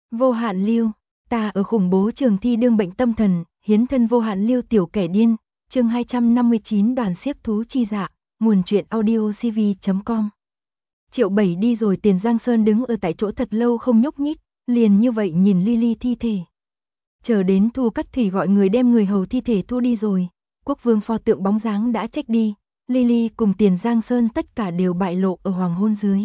Vô hạn lưu, ta ở khủng bố trường thi đương bệnh tâm thần, hiến thân vô hạn lưu tiểu kẻ điên, chương 259 đoàn xiếc thú chi dạ, nguồn truyện audio cv.com. Triệu Bảy đi rồi Tiền Giang Sơn đứng ở tại chỗ thật lâu không nhúc nhích, liền như vậy nhìn Lily thi thể. Chờ đến Thu Cắt Thủy gọi người đem người hầu thi thể thu đi rồi, Quốc Vương pho tượng bóng dáng đã trách đi, Lily cùng Tiền Giang Sơn tất cả đều bại lộ ở hoàng hôn dưới.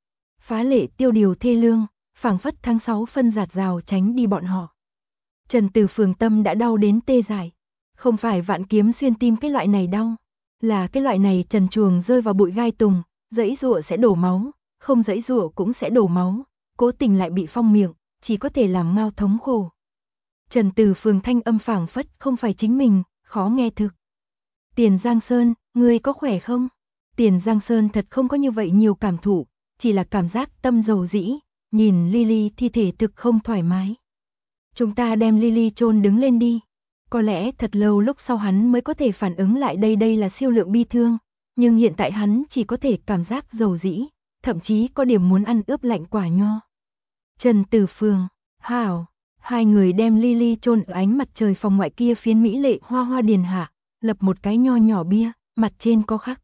Phá lệ tiêu điều thê lương, phảng phất tháng 6 phân giạt rào tránh đi bọn họ. Trần Tử Phường tâm đã đau đến tê dại, không phải vạn kiếm xuyên tim cái loại này đau, là cái loại này trần truồng rơi vào bụi gai tùng, giãy giụa sẽ đổ máu, không giãy giụa cũng sẽ đổ máu, cố tình lại bị phong miệng, chỉ có thể làm ngao thống khổ. Trần Tử Phường thanh âm phảng phất không phải chính mình, khó nghe thực. Tiền Giang Sơn, ngươi có khỏe không? Tiền Giang Sơn thật không có như vậy nhiều cảm thụ, chỉ là cảm giác tâm dầu dĩ, nhìn Lily thi thể thực không thoải mái. Chúng ta đem Lily chôn đứng lên đi. Có lẽ thật lâu lúc sau hắn mới có thể phản ứng lại đây là siêu lượng bi thương, nhưng hiện tại hắn chỉ có thể cảm giác dầu dĩ, thậm chí có điểm muốn ăn ướp lạnh quả nho. Trần Tử Phường, hảo, hai người đem Lily chôn ở ánh mặt trời phòng ngoại kia phiến mỹ lệ hoa hoa điền hạ, lập một cái nho nhỏ bia, mặt trên có khắc.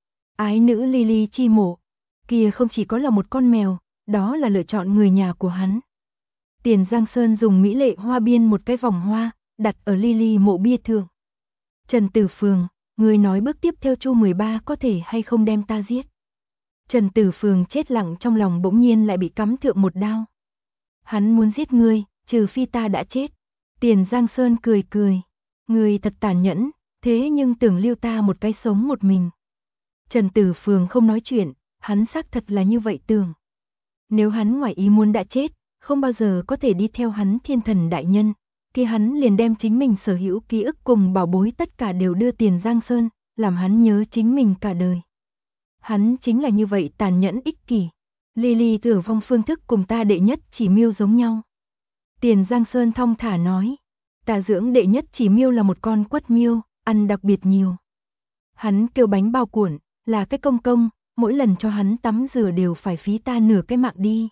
Ái nữ Lily chi mộ, kia không chỉ có là một con mèo, đó là lựa chọn người nhà của hắn. Tiền Giang Sơn dùng mỹ lệ hoa biên một cái vòng hoa, đặt ở Lily mộ bia thượng. Trần Tử Phường, người nói bước tiếp theo Chu 13 có thể hay không đem ta giết. Trần Tử Phường chết lặng trong lòng bỗng nhiên lại bị cắm thượng một đao. Hắn muốn giết ngươi, trừ phi ta đã chết. Tiền Giang Sơn cười cười. Ngươi thật tàn nhẫn, thế nhưng tưởng lưu ta một cái sống một mình. Trần Tử Phường không nói chuyện, hắn xác thật là như vậy tưởng. Nếu hắn ngoài ý muốn đã chết, không bao giờ có thể đi theo hắn thiên thần đại nhân, kia hắn liền đem chính mình sở hữu ký ức cùng bảo bối tất cả đều đưa Tiền Giang Sơn, làm hắn nhớ chính mình cả đời. Hắn chính là như vậy tàn nhẫn ích kỷ. Lily tử vong phương thức cùng ta đệ nhất chỉ miêu giống nhau. Tiền Giang Sơn thong thả nói, ta dưỡng đệ nhất chỉ miêu là một con quất miêu, ăn đặc biệt nhiều. Hắn kêu bánh bao cuộn, là cái công công, mỗi lần cho hắn tắm rửa đều phải phí ta nửa cái mạng đi.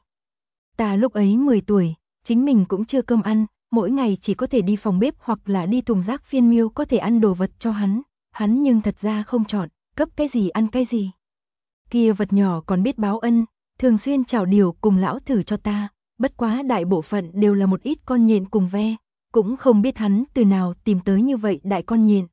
Ta lúc ấy 10 tuổi, chính mình cũng chưa cơm ăn, mỗi ngày chỉ có thể đi phòng bếp hoặc là đi thùng rác phiên miêu có thể ăn đồ vật cho hắn nhưng thật ra không chọn, cấp cái gì ăn cái gì. Kia vật nhỏ còn biết báo ân, thường xuyên chào điều cùng lão thử cho ta, bất quá đại bộ phận đều là một ít con nhện cùng ve, cũng không biết hắn từ nào tìm tới như vậy đại con nhện.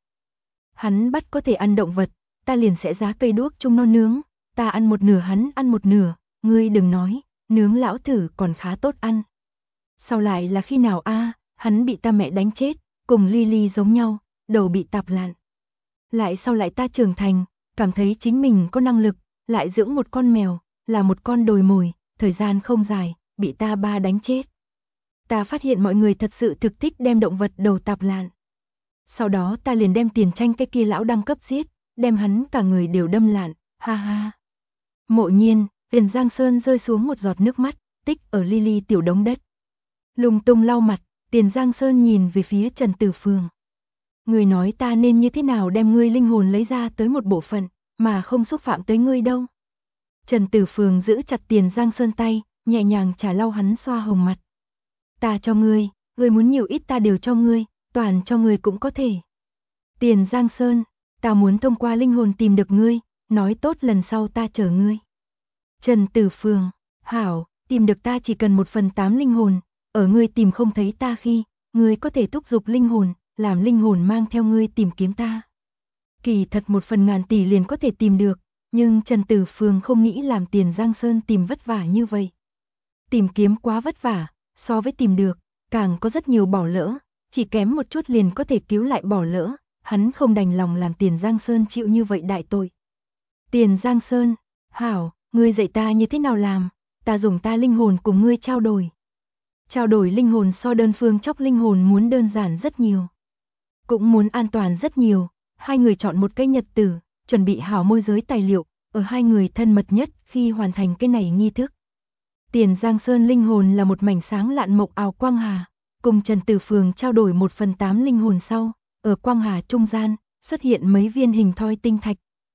Hắn bắt có thể ăn động vật, ta liền sẽ giá cây đuốc chung nó nướng, ta ăn một nửa hắn ăn một nửa, ngươi đừng nói, nướng lão thử còn khá tốt ăn. Sau lại là khi nào hắn bị ta mẹ đánh chết, cùng Lily giống nhau, đầu bị tạp lạn. Lại sau lại ta trưởng thành, cảm thấy chính mình có năng lực, lại dưỡng một con mèo, là một con đồi mồi, thời gian không dài, bị ta ba đánh chết. Ta phát hiện mọi người thật sự thực thích đem động vật đầu tạp lạn. Sau đó ta liền đem Tiền Tranh cái kia lão đăng cấp giết, đem hắn cả người đều đâm lạn, ha ha. Mộ Nhiên, Tiền Giang Sơn rơi xuống một giọt nước mắt, tích ở Lily tiểu đống đất. Lung tung lau mặt, Tiền Giang Sơn nhìn về phía Trần Tử Phường. Người nói ta nên như thế nào đem ngươi linh hồn lấy ra tới một bộ phận, mà không xúc phạm tới ngươi đâu. Trần Tử Phường giữ chặt Tiền Giang Sơn tay, nhẹ nhàng trả lau hắn xoa hồng mặt. Ta cho ngươi muốn nhiều ít ta đều cho ngươi, toàn cho ngươi cũng có thể. Tiền Giang Sơn, ta muốn thông qua linh hồn tìm được ngươi, nói tốt lần sau ta chở ngươi. Trần Tử Phường, hảo, tìm được ta chỉ cần 1/8 linh hồn, ở ngươi tìm không thấy ta khi, ngươi có thể thúc giục linh hồn, làm linh hồn mang theo ngươi tìm kiếm ta. Kỳ thật 1/1000 tỷ liền có thể tìm được, nhưng Trần Tử Phường không nghĩ làm Tiền Giang Sơn tìm vất vả như vậy. Tìm kiếm quá vất vả, so với tìm được, càng có rất nhiều bỏ lỡ, chỉ kém một chút liền có thể cứu lại bỏ lỡ, hắn không đành lòng làm Tiền Giang Sơn chịu như vậy đại tội. Tiền Giang Sơn, hảo, ngươi dạy ta như thế nào làm, ta dùng ta linh hồn cùng ngươi trao đổi. Trao đổi linh hồn so đơn phương chóc linh hồn muốn đơn giản rất nhiều. Cũng muốn an toàn rất nhiều, hai người chọn một cái nhật tử, chuẩn bị hảo môi giới tài liệu, ở hai người thân mật nhất khi hoàn thành cái này nghi thức. Tiền Giang Sơn linh hồn là một mảnh sáng lạn mộc ảo quang hà, cùng Trần Tử Phường trao đổi 1/8 linh hồn sau, ở quang hà trung gian, xuất hiện mấy viên hình thoi tinh thạch.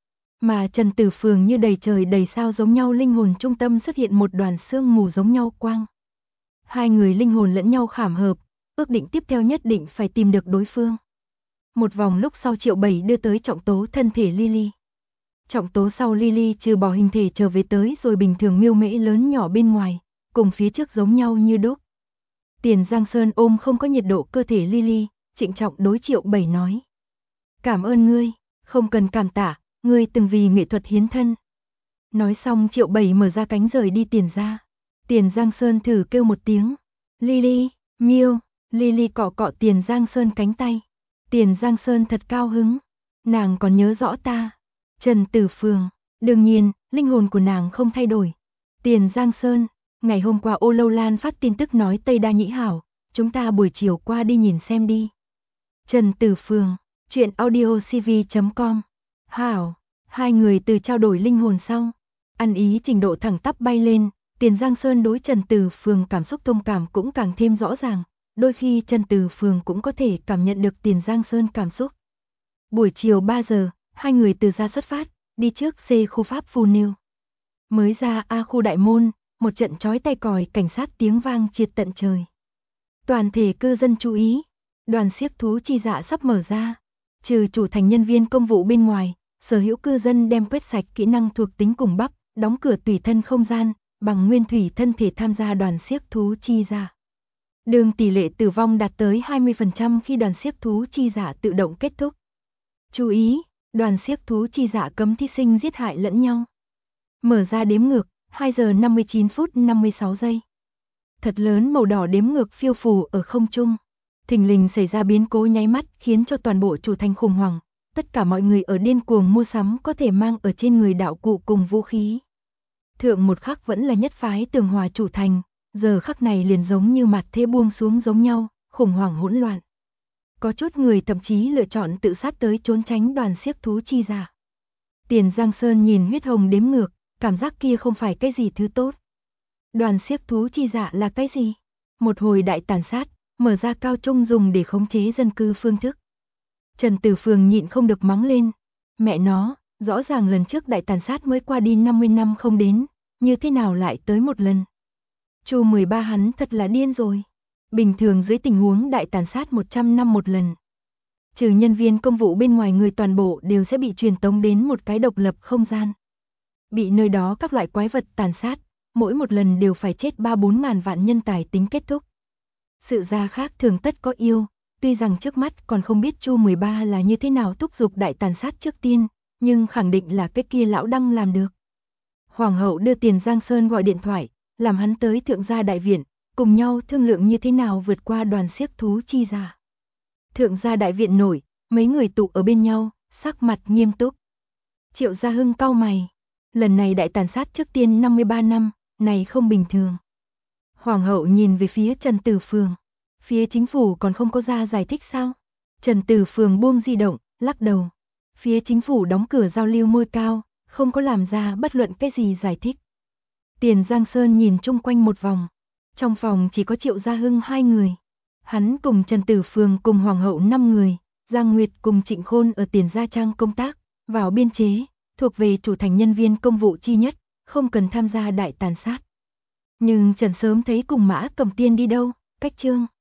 Mà Trần Tử Phường như đầy trời đầy sao giống nhau linh hồn trung tâm xuất hiện một đoàn sương mù giống nhau quang. Hai người linh hồn lẫn nhau khảm hợp, ước định tiếp theo nhất định phải tìm được đối phương. Một vòng lúc sau Triệu Bảy đưa tới trọng tố thân thể Lily. Trọng tố sau Lily trừ bỏ hình thể trở về tới rồi bình thường miêu mễ lớn nhỏ bên ngoài, cùng phía trước giống nhau như đúc. Tiền Giang Sơn ôm không có nhiệt độ cơ thể Lily, trịnh trọng đối Triệu Bảy nói. Cảm ơn ngươi, không cần cảm tạ, ngươi từng vì nghệ thuật hiến thân. Nói xong Triệu Bảy mở ra cánh rời đi Tiền ra. Tiền Giang Sơn thử kêu một tiếng. Lily, miêu, Lily cọ cọ Tiền Giang Sơn cánh tay. Tiền Giang Sơn thật cao hứng. Nàng còn nhớ rõ ta. Trần Tử Phường, đương nhiên, linh hồn của nàng không thay đổi. Tiền Giang Sơn, ngày hôm qua Ô Lâu Lan phát tin tức nói Tây Đa Nhĩ hảo, chúng ta buổi chiều qua đi nhìn xem đi. Trần Tử Phường, truyện audiocv.com. Hảo, hai người từ trao đổi linh hồn sau, ăn ý trình độ thẳng tắp bay lên, Tiền Giang Sơn đối Trần Tử Phường cảm xúc thông cảm cũng càng thêm rõ ràng, đôi khi Trần Tử Phường cũng có thể cảm nhận được Tiền Giang Sơn cảm xúc. Buổi chiều 3 giờ, hai người từ ra xuất phát, đi trước C khu Pháp Phù Niêu. Mới ra A khu đại môn, một trận chói tai còi cảnh sát tiếng vang triệt tận trời. Toàn thể cư dân chú ý, đoàn xiếc thú chi dạ sắp mở ra. Trừ chủ thành nhân viên công vụ bên ngoài, sở hữu cư dân đem quét sạch kỹ năng thuộc tính cùng bắp, đóng cửa tùy thân không gian, bằng nguyên thủy thân thể tham gia đoàn xiếc thú chi dạ. Đường tỷ lệ tử vong đạt tới 20% khi đoàn xiếc thú chi dạ tự động kết thúc. Chú ý, đoàn xiếc thú chi dạ cấm thí sinh giết hại lẫn nhau. Mở ra đếm ngược, 2 giờ 59 phút 56 giây. Thật lớn màu đỏ đếm ngược phiêu phù ở không trung. Thình lình xảy ra biến cố nháy mắt khiến cho toàn bộ chủ thành khủng hoảng. Tất cả mọi người ở điên cuồng mua sắm có thể mang ở trên người đạo cụ cùng vũ khí. Thượng một khắc vẫn là nhất phái tường hòa chủ thành, giờ khắc này liền giống như mặt thế buông xuống giống nhau, khủng hoảng hỗn loạn. Có chút người thậm chí lựa chọn tự sát tới trốn tránh đoàn xiếc thú chi dạ. Tiền Giang Sơn nhìn huyết hồng đếm ngược, cảm giác kia không phải cái gì thứ tốt. Đoàn xiếc thú chi dạ là cái gì? Một hồi đại tàn sát, mở ra cao trung dùng để khống chế dân cư phương thức. Trần Tử Phường nhịn không được mắng lên. Mẹ nó, rõ ràng lần trước đại tàn sát mới qua đi 50 năm không đến, như thế nào lại tới một lần? Chu 13 hắn thật là điên rồi. Bình thường dưới tình huống đại tàn sát 100 năm một lần. Trừ nhân viên công vụ bên ngoài người toàn bộ đều sẽ bị truyền tống đến một cái độc lập không gian. Bị nơi đó các loại quái vật tàn sát, mỗi một lần đều phải chết 3-4 ngàn vạn nhân tài tính kết thúc. Sự ra khác thường tất có yêu, tuy rằng trước mắt còn không biết Chu 13 là như thế nào thúc giục đại tàn sát trước tiên, nhưng khẳng định là cái kia lão đăng làm được. Hoàng hậu đưa Tiền Giang Sơn gọi điện thoại, làm hắn tới thượng gia đại viện, cùng nhau thương lượng như thế nào vượt qua đoàn xiếc thú chi dạ. Thượng gia đại viện nổi, mấy người tụ ở bên nhau, sắc mặt nghiêm túc. Triệu Gia Hưng cau mày, lần này đại tàn sát trước tiên 53 năm, này không bình thường. Hoàng hậu nhìn về phía Trần Tử Phường, phía chính phủ còn không có ra giải thích sao? Trần Tử Phường buông di động, lắc đầu. Phía chính phủ đóng cửa giao lưu môi cao, không có làm ra bất luận cái gì giải thích. Tiền Giang Sơn nhìn chung quanh một vòng, trong phòng chỉ có Triệu Gia Hưng 2 người. Hắn cùng Trần Tử Phường cùng Hoàng hậu 5 người, Giang Nguyệt cùng Trịnh Khôn ở Tiền Gia Trang công tác, vào biên chế, thuộc về chủ thành nhân viên công vụ chi nhất, không cần tham gia đại tàn sát. Nhưng Trần sớm thấy cùng Mã Cầm Tiên đi đâu, cách chương.